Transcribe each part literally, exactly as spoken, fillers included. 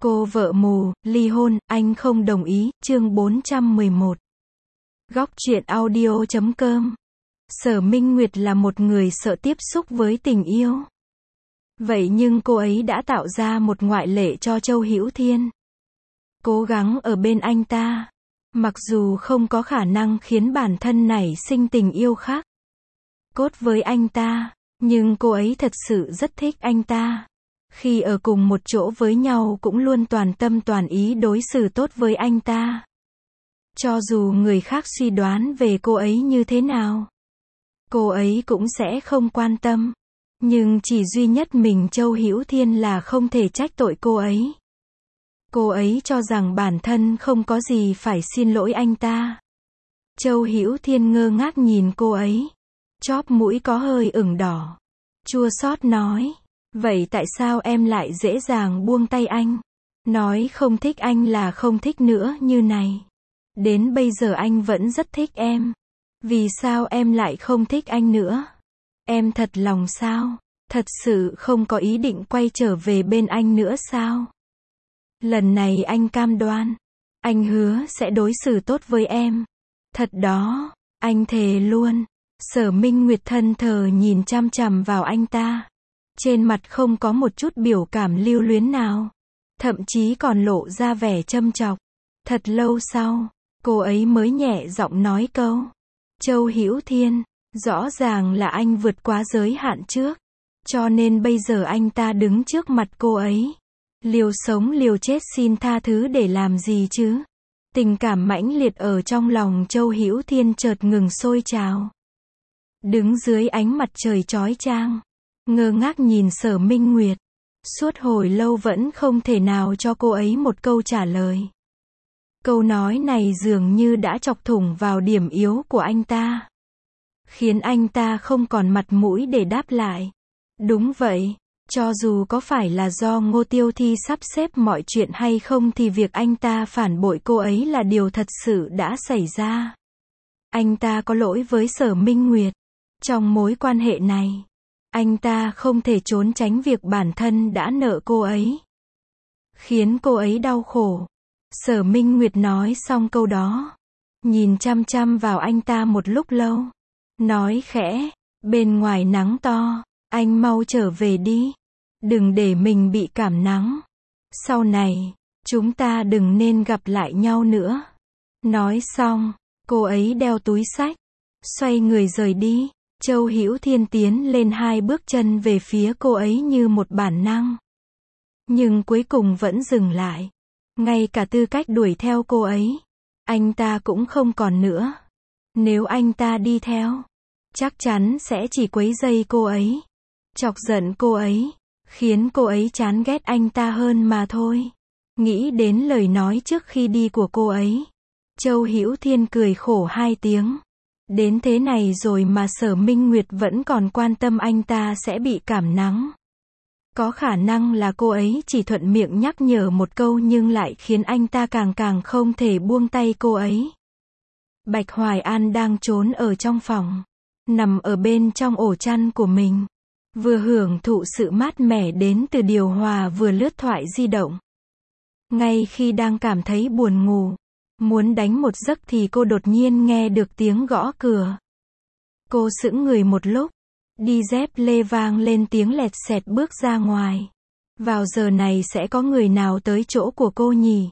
Cô vợ mù, ly hôn, anh không đồng ý, chương bốn trăm mười một. Góc truyện audio chấm com. Sở Minh Nguyệt là một người sợ tiếp xúc với tình yêu. Vậy nhưng cô ấy đã tạo ra một ngoại lệ cho Châu Hữu Thiên. Cố gắng ở bên anh ta. Mặc dù không có khả năng khiến bản thân nảy sinh tình yêu khác cốt với anh ta, nhưng cô ấy thật sự rất thích anh ta. Khi ở cùng một chỗ với nhau cũng luôn toàn tâm toàn ý đối xử tốt với anh ta. Cho dù người khác suy đoán về cô ấy như thế nào, cô ấy cũng sẽ không quan tâm. Nhưng chỉ duy nhất mình Châu Hữu Thiên là không thể trách tội cô ấy. Cô ấy cho rằng bản thân không có gì phải xin lỗi anh ta. Châu Hữu Thiên ngơ ngác nhìn cô ấy. Chóp mũi có hơi ửng đỏ. Chua xót nói. Vậy tại sao em lại dễ dàng buông tay anh? Nói không thích anh là không thích nữa như này. Đến bây giờ anh vẫn rất thích em. Vì sao em lại không thích anh nữa? Em thật lòng sao? Thật sự không có ý định quay trở về bên anh nữa sao? Lần này anh cam đoan. Anh hứa sẽ đối xử tốt với em. Thật đó, anh thề luôn. Sở Minh Nguyệt thân thờ nhìn chăm chằm vào anh ta. Trên mặt không có một chút biểu cảm lưu luyến nào. Thậm chí còn lộ ra vẻ châm chọc. Thật lâu sau, cô ấy mới nhẹ giọng nói câu. Châu Hữu Thiên, rõ ràng là anh vượt quá giới hạn trước. Cho nên bây giờ anh ta đứng trước mặt cô ấy. Liều sống liều chết xin tha thứ để làm gì chứ? Tình cảm mãnh liệt ở trong lòng Châu Hữu Thiên chợt ngừng sôi trào. Đứng dưới ánh mặt trời chói chang, ngơ ngác nhìn Sở Minh Nguyệt. Suốt hồi lâu vẫn không thể nào cho cô ấy một câu trả lời. Câu nói này dường như đã chọc thủng vào điểm yếu của anh ta. Khiến anh ta không còn mặt mũi để đáp lại. Đúng vậy, cho dù có phải là do Ngô Tiêu Thi sắp xếp mọi chuyện hay không thì việc anh ta phản bội cô ấy là điều thật sự đã xảy ra. Anh ta có lỗi với Sở Minh Nguyệt. Trong mối quan hệ này, anh ta không thể trốn tránh việc bản thân đã nợ cô ấy. Khiến cô ấy đau khổ. Sở Minh Nguyệt nói xong câu đó. Nhìn chăm chăm vào anh ta một lúc lâu. Nói khẽ, bên ngoài nắng to, anh mau trở về đi. Đừng để mình bị cảm nắng. Sau này, chúng ta đừng nên gặp lại nhau nữa. Nói xong, cô ấy đeo túi xách, xoay người rời đi. Châu Hữu Thiên tiến lên hai bước chân về phía cô ấy như một bản năng. Nhưng cuối cùng vẫn dừng lại. Ngay cả tư cách đuổi theo cô ấy, anh ta cũng không còn nữa. Nếu anh ta đi theo, chắc chắn sẽ chỉ quấy rầy cô ấy, chọc giận cô ấy, khiến cô ấy chán ghét anh ta hơn mà thôi. Nghĩ đến lời nói trước khi đi của cô ấy, Châu Hữu Thiên cười khổ hai tiếng. Đến thế này rồi mà Sở Minh Nguyệt vẫn còn quan tâm anh ta sẽ bị cảm nắng. Có khả năng là cô ấy chỉ thuận miệng nhắc nhở một câu nhưng lại khiến anh ta càng càng không thể buông tay cô ấy. Bạch Hoài An đang trốn ở trong phòng, nằm ở bên trong ổ chăn của mình, vừa hưởng thụ sự mát mẻ đến từ điều hòa vừa lướt thoại di động. Ngay khi đang cảm thấy buồn ngủ, muốn đánh một giấc thì cô đột nhiên nghe được tiếng gõ cửa. Cô sững người một lúc, đi dép lê vang lên tiếng lẹt xẹt bước ra ngoài. Vào giờ này sẽ có người nào tới chỗ của cô nhỉ?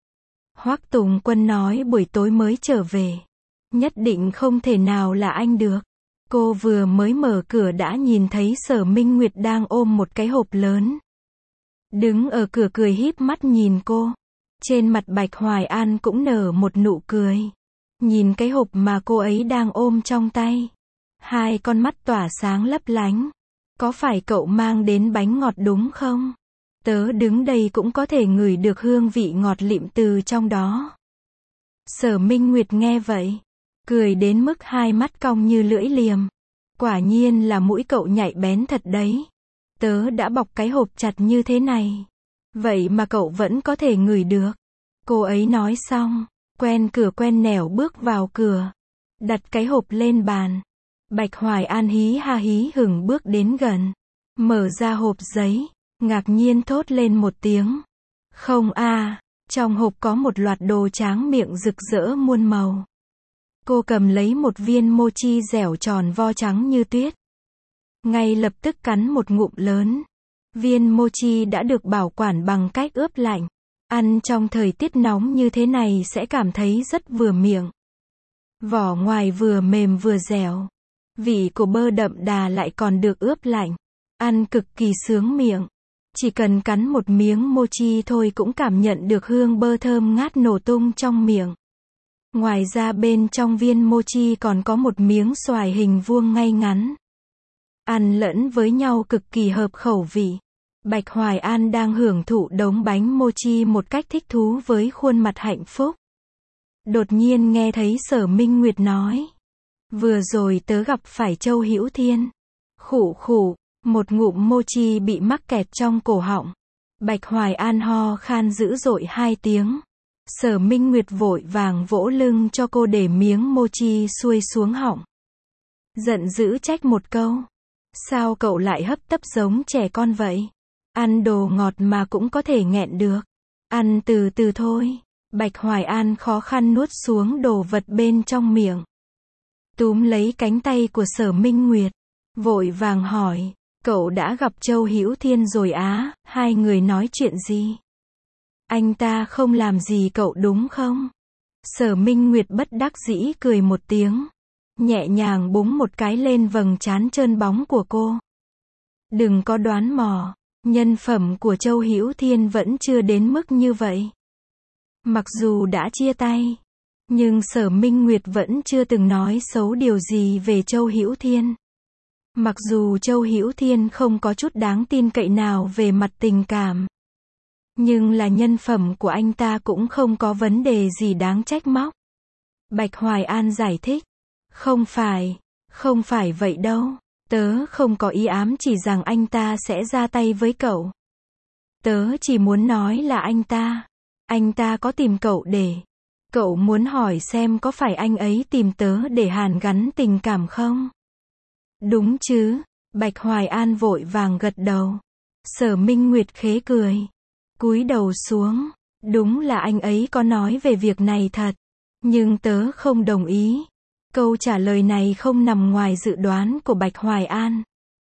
Hoắc Tùng Quân nói buổi tối mới trở về. Nhất định không thể nào là anh được. Cô vừa mới mở cửa đã nhìn thấy Sở Minh Nguyệt đang ôm một cái hộp lớn. Đứng ở cửa cười híp mắt nhìn cô. Trên mặt Bạch Hoài An cũng nở một nụ cười. Nhìn cái hộp mà cô ấy đang ôm trong tay. Hai con mắt tỏa sáng lấp lánh. Có phải cậu mang đến bánh ngọt đúng không? Tớ đứng đây cũng có thể ngửi được hương vị ngọt lịm từ trong đó. Sở Minh Nguyệt nghe vậy, cười đến mức hai mắt cong như lưỡi liềm. Quả nhiên là mũi cậu nhạy bén thật đấy. Tớ đã bọc cái hộp chặt như thế này. Vậy mà cậu vẫn có thể ngửi được. Cô ấy nói xong, quen cửa quen nẻo bước vào cửa. Đặt cái hộp lên bàn. Bạch Hoài An hí ha hí hửng bước đến gần. Mở ra hộp giấy. Ngạc nhiên thốt lên một tiếng. Không a, trong hộp có một loạt đồ tráng miệng rực rỡ muôn màu. Cô cầm lấy một viên mochi dẻo tròn vo trắng như tuyết. Ngay lập tức cắn một ngụm lớn. Viên mochi đã được bảo quản bằng cách ướp lạnh. Ăn trong thời tiết nóng như thế này sẽ cảm thấy rất vừa miệng. Vỏ ngoài vừa mềm vừa dẻo. Vị của bơ đậm đà lại còn được ướp lạnh. Ăn cực kỳ sướng miệng. Chỉ cần cắn một miếng mochi thôi cũng cảm nhận được hương bơ thơm ngát nổ tung trong miệng. Ngoài ra bên trong viên mochi còn có một miếng xoài hình vuông ngay ngắn. Ăn lẫn với nhau cực kỳ hợp khẩu vị. Bạch Hoài An đang hưởng thụ đống bánh mochi một cách thích thú với khuôn mặt hạnh phúc. Đột nhiên nghe thấy Sở Minh Nguyệt nói. Vừa rồi tớ gặp phải Châu Hữu Thiên. Khụ khụ, một ngụm mochi bị mắc kẹt trong cổ họng. Bạch Hoài An ho khan dữ dội hai tiếng. Sở Minh Nguyệt vội vàng vỗ lưng cho cô để miếng mochi xuôi xuống họng. Giận dữ trách một câu. Sao cậu lại hấp tấp giống trẻ con vậy? Ăn đồ ngọt mà cũng có thể nghẹn được. Ăn từ từ thôi. Bạch Hoài An khó khăn nuốt xuống đồ vật bên trong miệng. Túm lấy cánh tay của Sở Minh Nguyệt. Vội vàng hỏi. Cậu đã gặp Châu Hữu Thiên rồi á, hai người nói chuyện gì? Anh ta không làm gì cậu đúng không? Sở Minh Nguyệt bất đắc dĩ cười một tiếng. Nhẹ nhàng búng một cái lên vầng trán trơn bóng của cô. Đừng có đoán mò. Nhân phẩm của Châu Hữu Thiên vẫn chưa đến mức như vậy. Mặc dù đã chia tay, nhưng Sở Minh Nguyệt vẫn chưa từng nói xấu điều gì về Châu Hữu Thiên. Mặc dù Châu Hữu Thiên không có chút đáng tin cậy nào về mặt tình cảm, nhưng là nhân phẩm của anh ta cũng không có vấn đề gì đáng trách móc. Bạch Hoài An giải thích. Không phải, không phải vậy đâu. Tớ không có ý ám chỉ rằng anh ta sẽ ra tay với cậu. Tớ chỉ muốn nói là anh ta, anh ta có tìm cậu để, cậu muốn hỏi xem có phải anh ấy tìm tớ để hàn gắn tình cảm không? Đúng chứ? Bạch Hoài An vội vàng gật đầu. Sở Minh Nguyệt khế cười, cúi đầu xuống. Đúng là anh ấy có nói về việc này thật, nhưng tớ không đồng ý. Câu trả lời này không nằm ngoài dự đoán của Bạch Hoài An.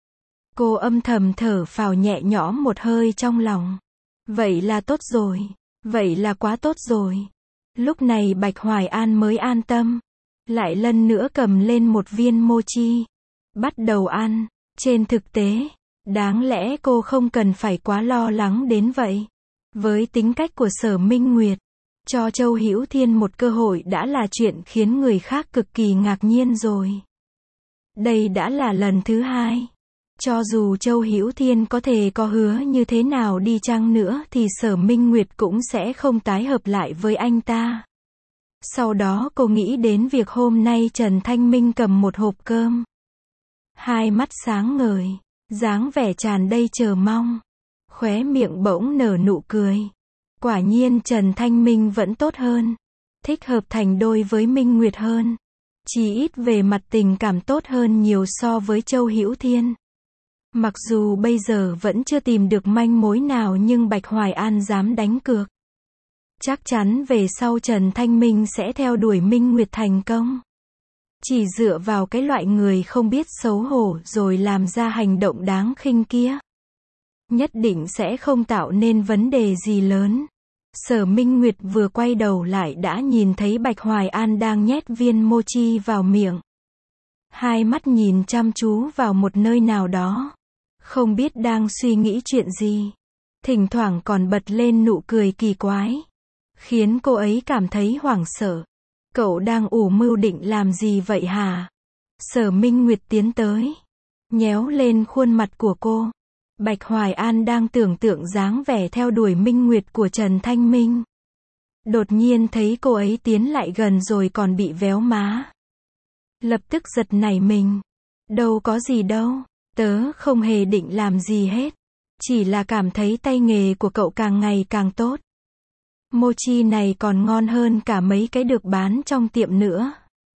Cô âm thầm thở phào nhẹ nhõm một hơi trong lòng. Vậy là tốt rồi, vậy là quá tốt rồi. Lúc này Bạch Hoài An mới an tâm. Lại lần nữa cầm lên một viên mochi. Bắt đầu ăn. Trên thực tế, đáng lẽ cô không cần phải quá lo lắng đến vậy. Với tính cách của Sở Minh Nguyệt, cho Châu Hữu Thiên một cơ hội đã là chuyện khiến người khác cực kỳ ngạc nhiên rồi. Đây đã là lần thứ hai. Cho dù Châu Hữu Thiên có thể có hứa như thế nào đi chăng nữa thì Sở Minh Nguyệt cũng sẽ không tái hợp lại với anh ta. Sau đó cô nghĩ đến việc hôm nay Trần Thanh Minh cầm một hộp cơm. Hai mắt sáng ngời, dáng vẻ tràn đầy chờ mong. Khóe miệng bỗng nở nụ cười. Quả nhiên Trần Thanh Minh vẫn tốt hơn. Thích hợp thành đôi với Minh Nguyệt hơn. Chỉ ít về mặt tình cảm tốt hơn nhiều so với Châu Hữu Thiên. Mặc dù bây giờ vẫn chưa tìm được manh mối nào nhưng Bạch Hoài An dám đánh cược. Chắc chắn về sau Trần Thanh Minh sẽ theo đuổi Minh Nguyệt thành công. Chỉ dựa vào cái loại người không biết xấu hổ rồi làm ra hành động đáng khinh kia, nhất định sẽ không tạo nên vấn đề gì lớn. Sở Minh Nguyệt vừa quay đầu lại đã nhìn thấy Bạch Hoài An đang nhét viên mochi vào miệng. Hai mắt nhìn chăm chú vào một nơi nào đó. Không biết đang suy nghĩ chuyện gì. Thỉnh thoảng còn bật lên nụ cười kỳ quái. Khiến cô ấy cảm thấy hoảng sợ. Cậu đang ủ mưu định làm gì vậy hả? Sở Minh Nguyệt tiến tới. Nhéo lên khuôn mặt của cô. Bạch Hoài An đang tưởng tượng dáng vẻ theo đuổi Minh Nguyệt của Trần Thanh Minh. Đột nhiên thấy cô ấy tiến lại gần rồi còn bị véo má. Lập tức giật nảy mình. Đâu có gì đâu. Tớ không hề định làm gì hết. Chỉ là cảm thấy tay nghề của cậu càng ngày càng tốt. Mochi này còn ngon hơn cả mấy cái được bán trong tiệm nữa.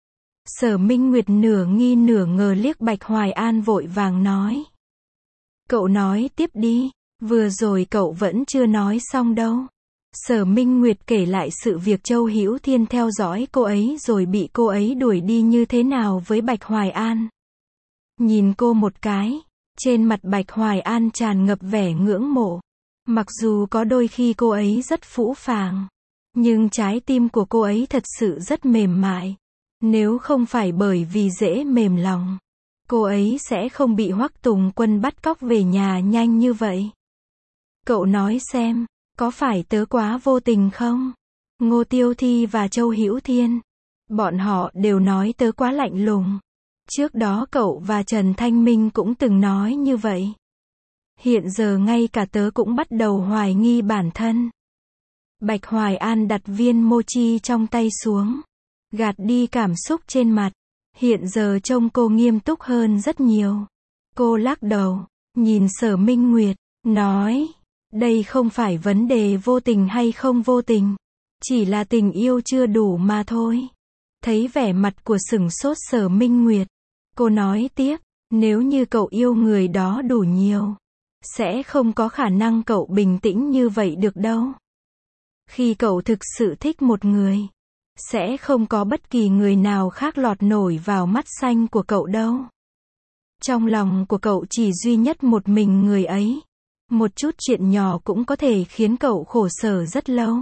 Sở Minh Nguyệt nửa nghi nửa ngờ liếc Bạch Hoài An vội vàng nói. Cậu nói tiếp đi, vừa rồi cậu vẫn chưa nói xong đâu. Sở Minh Nguyệt kể lại sự việc Châu Hữu Thiên theo dõi cô ấy rồi bị cô ấy đuổi đi như thế nào với Bạch Hoài An. Nhìn cô một cái, trên mặt Bạch Hoài An tràn ngập vẻ ngưỡng mộ. Mặc dù có đôi khi cô ấy rất phũ phàng, nhưng trái tim của cô ấy thật sự rất mềm mại. Nếu không phải bởi vì dễ mềm lòng, cô ấy sẽ không bị Hoắc Tùng Quân bắt cóc về nhà nhanh như vậy. Cậu nói xem, có phải tớ quá vô tình không? Ngô Tiêu Thi và Châu Hữu Thiên, bọn họ đều nói tớ quá lạnh lùng. Trước đó cậu và Trần Thanh Minh cũng từng nói như vậy. Hiện giờ ngay cả tớ cũng bắt đầu hoài nghi bản thân. Bạch Hoài An đặt viên mochi trong tay xuống, gạt đi cảm xúc trên mặt. Hiện giờ trông cô nghiêm túc hơn rất nhiều. Cô lắc đầu, nhìn Sở Minh Nguyệt, nói, đây không phải vấn đề vô tình hay không vô tình, chỉ là tình yêu chưa đủ mà thôi. Thấy vẻ mặt của sửng sốt Sở Minh Nguyệt, cô nói tiếp, nếu như cậu yêu người đó đủ nhiều, sẽ không có khả năng cậu bình tĩnh như vậy được đâu. Khi cậu thực sự thích một người, sẽ không có bất kỳ người nào khác lọt nổi vào mắt xanh của cậu đâu. Trong lòng của cậu chỉ duy nhất một mình người ấy. Một chút chuyện nhỏ cũng có thể khiến cậu khổ sở rất lâu.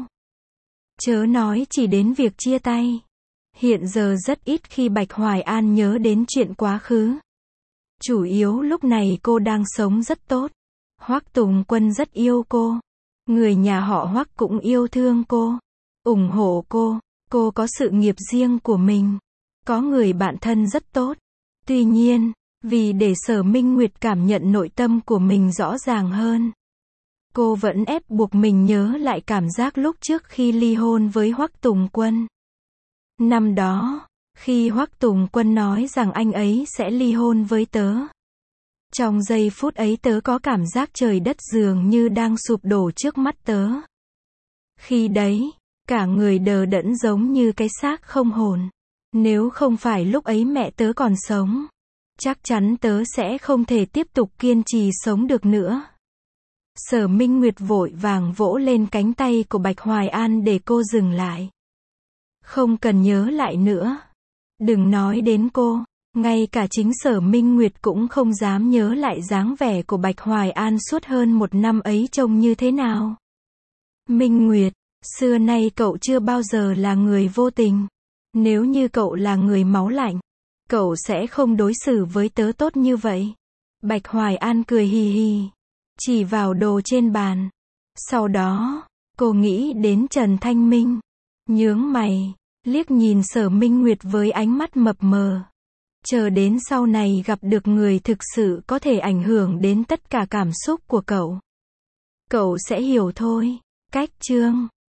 Chớ nói chỉ đến việc chia tay. Hiện giờ rất ít khi Bạch Hoài An nhớ đến chuyện quá khứ. Chủ yếu lúc này cô đang sống rất tốt. Hoắc Tùng Quân rất yêu cô. Người nhà họ Hoắc cũng yêu thương cô, ủng hộ cô. Cô có sự nghiệp riêng của mình, có người bạn thân rất tốt. Tuy nhiên, vì để Sở Minh Nguyệt cảm nhận nội tâm của mình rõ ràng hơn, cô vẫn ép buộc mình nhớ lại cảm giác lúc trước khi ly hôn với Hoắc Tùng Quân. Năm đó, khi Hoắc Tùng Quân nói rằng anh ấy sẽ ly hôn với tớ, trong giây phút ấy tớ có cảm giác trời đất dường như đang sụp đổ trước mắt tớ. Khi đấy, cả người đờ đẫn giống như cái xác không hồn. Nếu không phải lúc ấy mẹ tớ còn sống, chắc chắn tớ sẽ không thể tiếp tục kiên trì sống được nữa. Sở Minh Nguyệt vội vàng vỗ lên cánh tay của Bạch Hoài An để cô dừng lại. Không cần nhớ lại nữa. Đừng nói đến cô. Ngay cả chính Sở Minh Nguyệt cũng không dám nhớ lại dáng vẻ của Bạch Hoài An suốt hơn một năm ấy trông như thế nào. Minh Nguyệt, xưa nay cậu chưa bao giờ là người vô tình. Nếu như cậu là người máu lạnh, cậu sẽ không đối xử với tớ tốt như vậy. Bạch Hoài An cười hì hì, chỉ vào đồ trên bàn. Sau đó, cô nghĩ đến Trần Thanh Minh, nhướng mày, liếc nhìn Sở Minh Nguyệt với ánh mắt mập mờ. Chờ đến sau này gặp được người thực sự có thể ảnh hưởng đến tất cả cảm xúc của cậu, cậu sẽ hiểu thôi. Cách chương